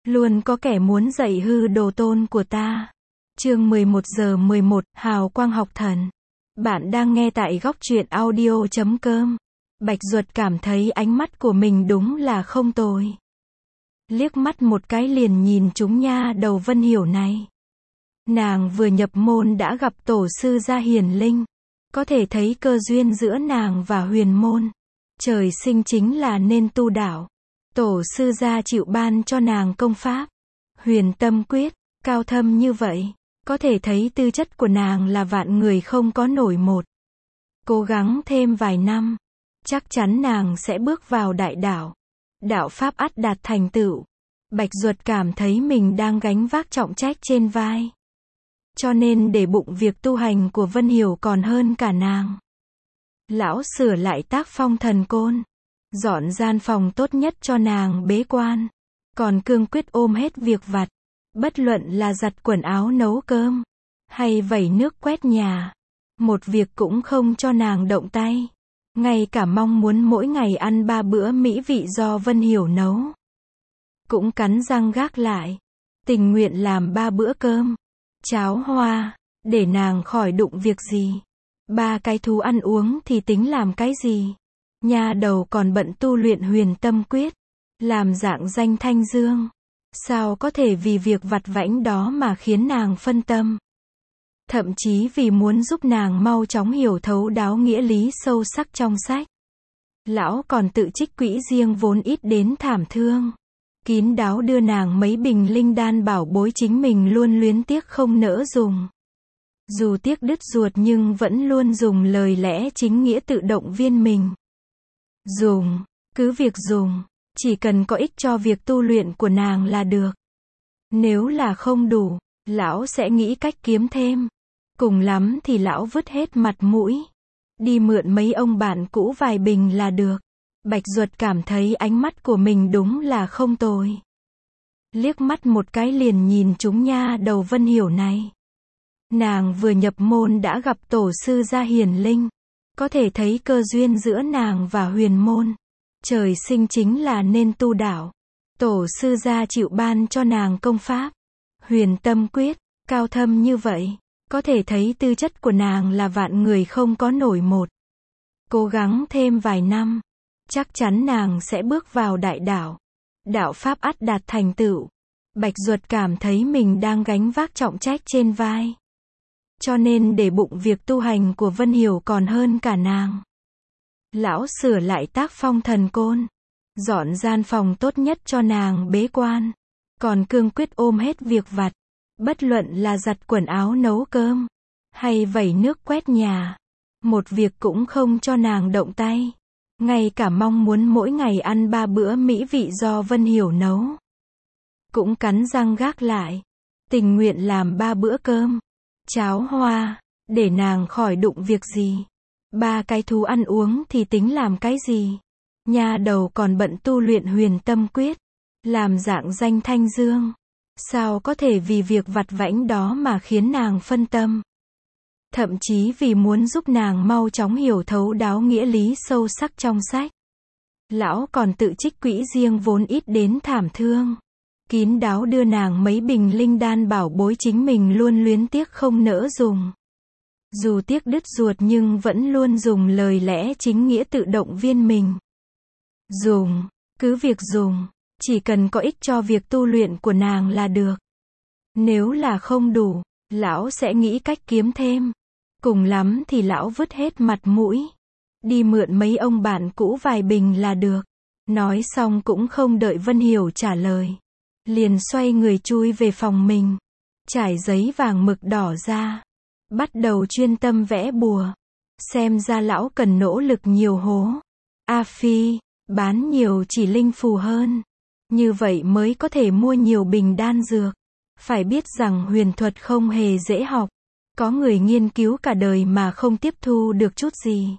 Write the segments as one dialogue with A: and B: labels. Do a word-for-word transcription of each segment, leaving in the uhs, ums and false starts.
A: Luôn có kẻ muốn dạy hư đồ tôn của ta. Chương mười một giờ mười một, Hào quang học thần. Bạn đang nghe tại góc truyện audio chấm com. Bạch Duật cảm thấy ánh mắt của mình đúng là không tồi. Liếc mắt một cái liền nhìn trúng nha đầu Vân Hiểu này. Nàng vừa nhập môn đã gặp tổ sư gia hiển linh. Có thể thấy cơ duyên giữa nàng và huyền môn. Trời sinh chính là nên tu đạo. Tổ sư gia chịu ban cho nàng công pháp Huyền Tâm Quyết, cao thâm như vậy, có thể thấy tư chất của nàng là vạn người không có nổi một. Cố gắng thêm vài năm, chắc chắn nàng sẽ bước vào đại đạo. Đạo pháp ắt đạt thành tựu. Bạch Duật cảm thấy mình đang gánh vác trọng trách trên vai. Cho nên để bụng việc tu hành của Vân Hiểu còn hơn cả nàng. Lão sửa lại tác phong thần côn. Dọn gian phòng tốt nhất cho nàng bế quan. Còn cương quyết ôm hết việc vặt. Bất luận là giặt quần áo nấu cơm. Hay vẩy nước quét nhà. Một việc cũng không cho nàng động tay. Ngay cả mong muốn mỗi ngày ăn ba bữa mỹ vị do Vân Hiểu nấu. Cũng cắn răng gác lại. Tình nguyện làm ba bữa cơm. Cháo hoa. Để nàng khỏi đụng việc gì. Ba cái thú ăn uống thì tính làm cái gì. Nha đầu còn bận tu luyện Huyền Tâm Quyết. Làm dạng danh thanh dương. Sao có thể vì việc vặt vãnh đó mà khiến nàng phân tâm. Thậm chí vì muốn giúp nàng mau chóng hiểu thấu đáo nghĩa lý sâu sắc trong sách. Lão còn tự trích quỹ riêng vốn ít đến thảm thương. Kín đáo đưa nàng mấy bình linh đan bảo bối chính mình luôn luyến tiếc không nỡ dùng. Dù tiếc đứt ruột nhưng vẫn luôn dùng lời lẽ chính nghĩa tự động viên mình. Dùng, cứ việc dùng, chỉ cần có ích cho việc tu luyện của nàng là được. Nếu là không đủ, lão sẽ nghĩ cách kiếm thêm. Cùng lắm thì lão vứt hết mặt mũi. Đi mượn mấy ông bạn cũ vài bình là được. Bạch Duật cảm thấy ánh mắt của mình đúng là không tồi. Liếc mắt một cái liền nhìn trúng nha đầu Vân Hiểu này. Nàng vừa nhập môn đã gặp tổ sư gia hiển linh. Có thể thấy cơ duyên giữa nàng và huyền môn. Trời sinh chính là nên tu đạo. Tổ sư gia chịu ban cho nàng công pháp Huyền Tâm Quyết, cao thâm như vậy. Có thể thấy tư chất của nàng là vạn người không có nổi một. Cố gắng thêm vài năm, chắc chắn nàng sẽ bước vào đại đạo. Đạo pháp ắt đạt thành tựu. Bạch Duật cảm thấy mình đang gánh vác trọng trách trên vai. Cho nên để bụng việc tu hành của Vân Hiểu còn hơn cả nàng. Lão sửa lại tác phong thần côn. Dọn gian phòng tốt nhất cho nàng bế quan. Còn cương quyết ôm hết việc vặt. Bất luận là giặt quần áo nấu cơm. Hay vẩy nước quét nhà. Một việc cũng không cho nàng động tay. Ngay cả mong muốn mỗi ngày ăn ba bữa mỹ vị do Vân Hiểu nấu. Cũng cắn răng gác lại. Tình nguyện làm ba bữa cơm. Cháo hoa. Để nàng khỏi đụng việc gì. Ba cái thú ăn uống thì tính làm cái gì. Nha đầu còn bận tu luyện Huyền Tâm Quyết. Làm dạng danh thanh dương. Sao có thể vì việc vặt vãnh đó mà khiến nàng phân tâm. Thậm chí vì muốn giúp nàng mau chóng hiểu thấu đáo nghĩa lý sâu sắc trong sách. Lão còn tự trích quỹ riêng vốn ít đến thảm thương. Kín đáo đưa nàng mấy bình linh đan bảo bối chính mình luôn luyến tiếc không nỡ dùng. Dù tiếc đứt ruột nhưng vẫn luôn dùng lời lẽ chính nghĩa tự động viên mình. Dùng, cứ việc dùng, chỉ cần có ích cho việc tu luyện của nàng là được. Nếu là không đủ, lão sẽ nghĩ cách kiếm thêm. Cùng lắm thì lão vứt hết mặt mũi. Đi mượn mấy ông bạn cũ vài bình là được. Nói xong cũng không đợi Vân Hiểu trả lời. Liền xoay người chui về phòng mình. Trải giấy vàng mực đỏ ra. Bắt đầu chuyên tâm vẽ bùa. Xem ra lão cần nỗ lực nhiều hố. A Phi, bán nhiều chỉ linh phù hơn. Như vậy mới có thể mua nhiều bình đan dược. Phải biết rằng huyền thuật không hề dễ học. Có người nghiên cứu cả đời mà không tiếp thu được chút gì.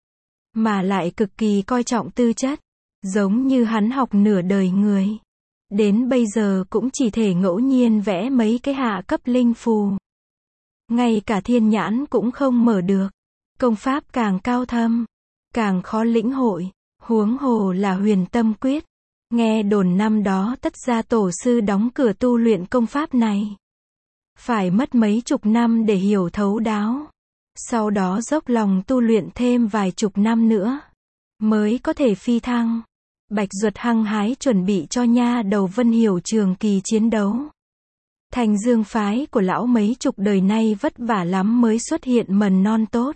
A: Mà lại cực kỳ coi trọng tư chất. Giống như hắn học nửa đời người. Đến bây giờ cũng chỉ thể ngẫu nhiên vẽ mấy cái hạ cấp linh phù. Ngay cả thiên nhãn cũng không mở được. Công pháp càng cao thâm, càng khó lĩnh hội. Huống hồ là Huyền Tâm Quyết. Nghe đồn năm đó tất gia tổ sư đóng cửa tu luyện công pháp này. Phải mất mấy chục năm để hiểu thấu đáo. Sau đó dốc lòng tu luyện thêm vài chục năm nữa. Mới có thể phi thăng. Bạch Duật hăng hái chuẩn bị cho nha đầu Vân Hiểu trường kỳ chiến đấu. Thành Dương phái của lão mấy chục đời nay vất vả lắm mới xuất hiện mầm non tốt.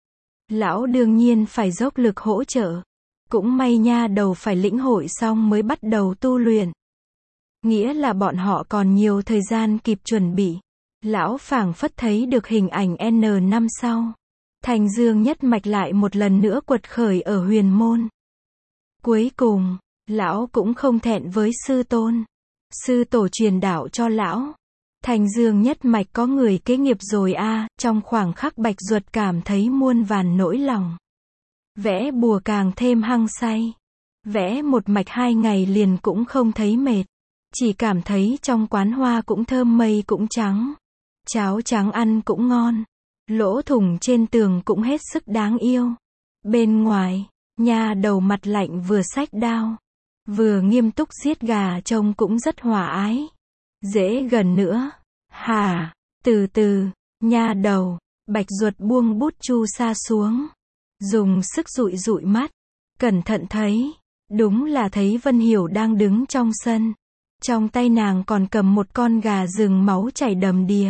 A: Lão đương nhiên phải dốc lực hỗ trợ. Cũng may nha đầu phải lĩnh hội xong mới bắt đầu tu luyện. Nghĩa là bọn họ còn nhiều thời gian kịp chuẩn bị. Lão phảng phất thấy được hình ảnh N năm sau. Thành Dương nhất mạch lại một lần nữa quật khởi ở huyền môn. Cuối cùng, lão cũng không thẹn với sư tôn. Sư tổ truyền đạo cho lão. Thành Dương nhất mạch có người kế nghiệp rồi a. À, trong khoảng khắc Bạch Duật cảm thấy muôn vàn nỗi lòng. Vẽ bùa càng thêm hăng say. Vẽ một mạch hai ngày liền cũng không thấy mệt. Chỉ cảm thấy trong quán hoa cũng thơm mây cũng trắng. Cháo trắng ăn cũng ngon. Lỗ thủng trên tường cũng hết sức đáng yêu. Bên ngoài, nha đầu mặt lạnh vừa xách đao. Vừa nghiêm túc giết gà trông cũng rất hòa ái. Dễ gần nữa. Hả, từ từ, nha đầu. Bạch Duật buông bút chu sa xuống. Dùng sức dụi dụi mắt. Cẩn thận thấy. Đúng là thấy Vân Hiểu đang đứng trong sân. Trong tay nàng còn cầm một con gà rừng máu chảy đầm đìa.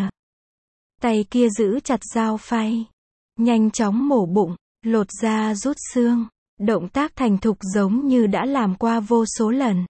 A: Tay kia giữ chặt dao phay. Nhanh chóng mổ bụng, lột da rút xương. Động tác thành thục giống như đã làm qua vô số lần.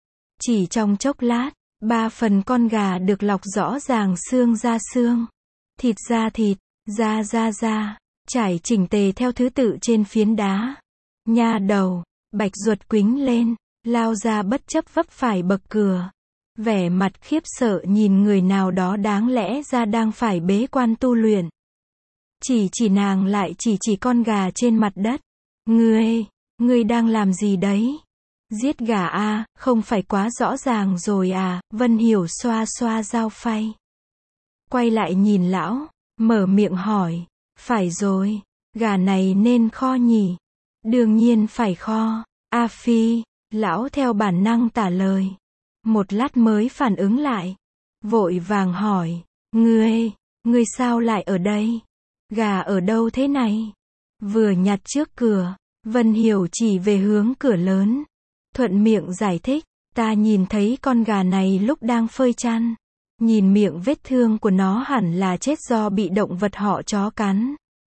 A: Chỉ trong chốc lát, ba phần con gà được lọc rõ ràng xương ra xương. Thịt ra thịt, da ra da. Trải chỉnh tề theo thứ tự trên phiến đá. Nha đầu, Bạch Duật quính lên, lao ra bất chấp vấp phải bậc cửa. Vẻ mặt khiếp sợ nhìn người nào đó đáng lẽ ra đang phải bế quan tu luyện. Chỉ chỉ nàng lại chỉ chỉ con gà trên mặt đất. Ngươi, ngươi đang làm gì đấy? Giết gà a, không phải quá rõ ràng rồi à? Vân Hiểu xoa xoa dao phay. Quay lại nhìn lão, mở miệng hỏi. Phải rồi, gà này nên kho nhỉ? Đương nhiên phải kho. A Phi, lão theo bản năng tả lời. Một lát mới phản ứng lại. Vội vàng hỏi. Ngươi, ngươi sao lại ở đây? Gà ở đâu thế này? Vừa nhặt trước cửa, Vân Hiểu chỉ về hướng cửa lớn. Thuận miệng giải thích. Ta nhìn thấy con gà này lúc đang phơi chăn. Nhìn miệng vết thương của nó hẳn là chết do bị động vật họ chó cắn.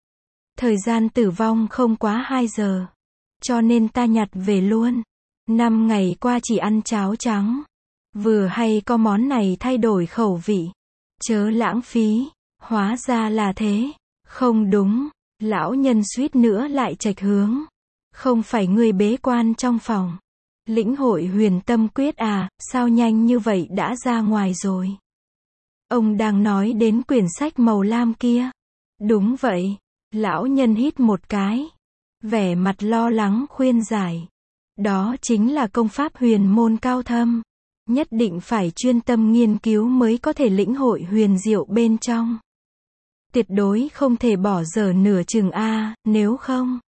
A: Thời gian tử vong không quá hai giờ. Cho nên ta nhặt về luôn. Năm ngày qua chỉ ăn cháo trắng. Vừa hay có món này thay đổi khẩu vị. Chớ lãng phí. Hóa ra là thế. Không đúng. Lão nhân suýt nữa lại chệch hướng. Không phải ngươi bế quan trong phòng. Lĩnh hội huyền tâm quyết à, sao nhanh như vậy đã ra ngoài rồi? Ông đang nói đến quyển sách màu lam kia. Đúng vậy. Lão nhân hít một cái. Vẻ mặt lo lắng khuyên giải. Đó chính là công pháp huyền môn cao thâm. Nhất định phải chuyên tâm nghiên cứu mới có thể lĩnh hội huyền diệu bên trong. Tuyệt đối không thể bỏ dở nửa chừng a, nếu không.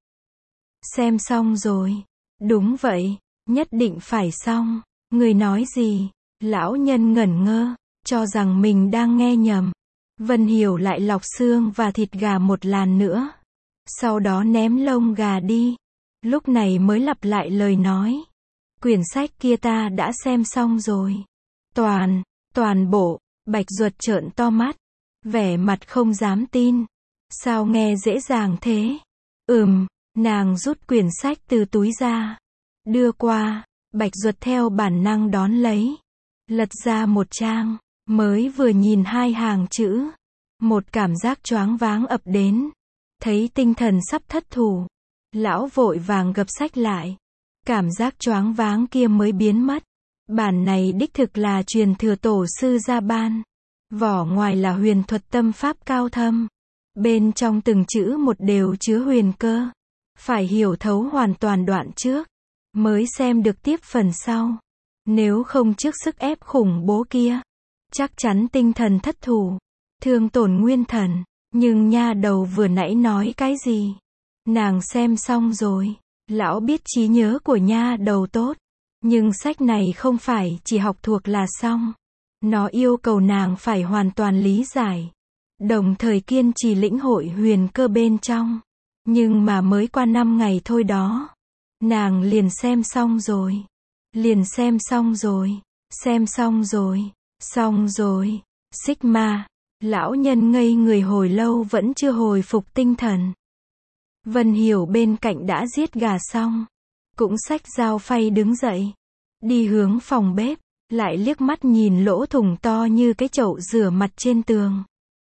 A: Xem xong rồi. Đúng vậy. Nhất định phải xong. Người nói gì? Lão nhân ngẩn ngơ. Cho rằng mình đang nghe nhầm. Vân Hiểu lại lọc xương và thịt gà một làn nữa. Sau đó ném lông gà đi. Lúc này mới lặp lại lời nói. Quyển sách kia ta đã xem xong rồi. Toàn, toàn bộ. Bạch Duật trợn to mắt. Vẻ mặt không dám tin. Sao nghe dễ dàng thế? Ừm, nàng rút quyển sách từ túi ra. Đưa qua. Bạch Duật theo bản năng đón lấy. Lật ra một trang. Mới vừa nhìn hai hàng chữ. Một cảm giác choáng váng ập đến. Thấy tinh thần sắp thất thủ. Lão vội vàng gập sách lại. Cảm giác choáng váng kia mới biến mất. Bản này đích thực là truyền thừa tổ sư gia ban. Vỏ ngoài là huyền thuật tâm pháp cao thâm. Bên trong từng chữ một đều chứa huyền cơ. Phải hiểu thấu hoàn toàn đoạn trước. Mới xem được tiếp phần sau. Nếu không trước sức ép khủng bố kia. Chắc chắn tinh thần thất thủ. Thương tổn nguyên thần. Nhưng nha đầu vừa nãy nói cái gì? Nàng xem xong rồi. Lão biết trí nhớ của nha đầu tốt. Nhưng sách này không phải chỉ học thuộc là xong. Nó yêu cầu nàng phải hoàn toàn lý giải. Đồng thời kiên trì lĩnh hội huyền cơ bên trong. Nhưng mà mới qua năm ngày thôi đó. Nàng liền xem xong rồi. Liền xem xong rồi. Xem xong rồi. Xong rồi. Sigma. Lão nhân ngây người hồi lâu vẫn chưa hồi phục tinh thần. Vân Hiểu bên cạnh đã giết gà xong. Cũng xách dao phay đứng dậy. Đi hướng phòng bếp. Lại liếc mắt nhìn lỗ thủng to như cái chậu rửa mặt trên tường.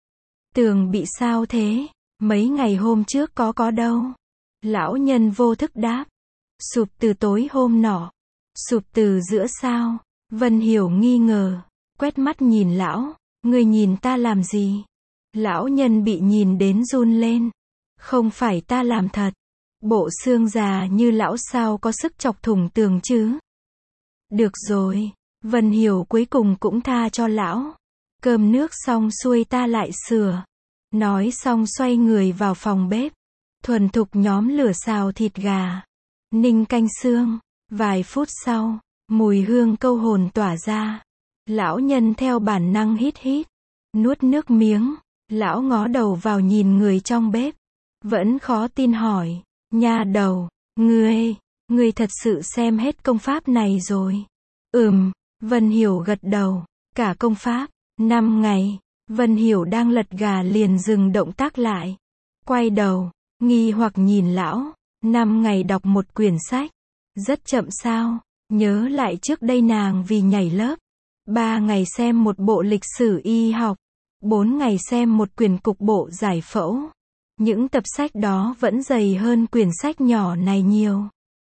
A: Tường bị sao thế? Mấy ngày hôm trước có có đâu. Lão nhân vô thức đáp. Sụp từ tối hôm nọ. Sụp từ giữa sao? Vân Hiểu nghi ngờ. Quét mắt nhìn lão. Người nhìn ta làm gì? Lão nhân bị nhìn đến run lên. Không phải ta làm thật. Bộ xương già như lão sao có sức chọc thủng tường chứ? Được rồi. Vân Hiểu cuối cùng cũng tha cho lão. Cơm nước xong xuôi ta lại sửa. Nói xong xoay người vào phòng bếp. Thuần thục nhóm lửa xào thịt gà. Ninh canh xương. Vài phút sau, mùi hương câu hồn tỏa ra. Lão nhân theo bản năng hít hít. Nuốt nước miếng. Lão ngó đầu vào nhìn người trong bếp. Vẫn khó tin hỏi. Nha đầu, ngươi, ngươi thật sự xem hết công pháp này rồi. Ừm, Vân Hiểu gật đầu. Cả công pháp, năm ngày. Vân Hiểu đang lật gà liền dừng động tác lại. Quay đầu, nghi hoặc nhìn lão. Năm ngày đọc một quyển sách. Rất chậm sao? Nhớ lại trước đây nàng vì nhảy lớp. Ba ngày xem một bộ lịch sử y học. Bốn ngày xem một quyển cục bộ giải phẫu. Những tập sách đó vẫn dày hơn quyển sách nhỏ này nhiều.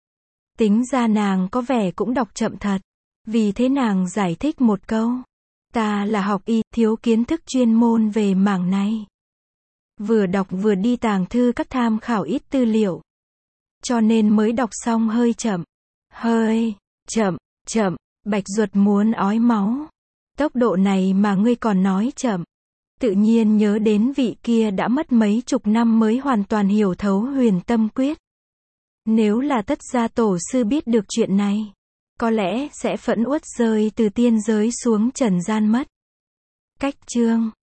A: Tính ra nàng có vẻ cũng đọc chậm thật. Vì thế nàng giải thích một câu. Ta là học y, thiếu kiến thức chuyên môn về mảng này. Vừa đọc vừa đi tàng thư các tham khảo ít tư liệu. Cho nên mới đọc xong hơi chậm. Hơi chậm, chậm, Bạch Duật muốn ói máu. Tốc độ này mà ngươi còn nói chậm. Tự nhiên nhớ đến vị kia đã mất mấy chục năm mới hoàn toàn hiểu thấu huyền tâm quyết. Nếu là Tất gia tổ sư biết được chuyện này, có lẽ sẽ phẫn uất rơi từ tiên giới xuống trần gian mất. Cách chương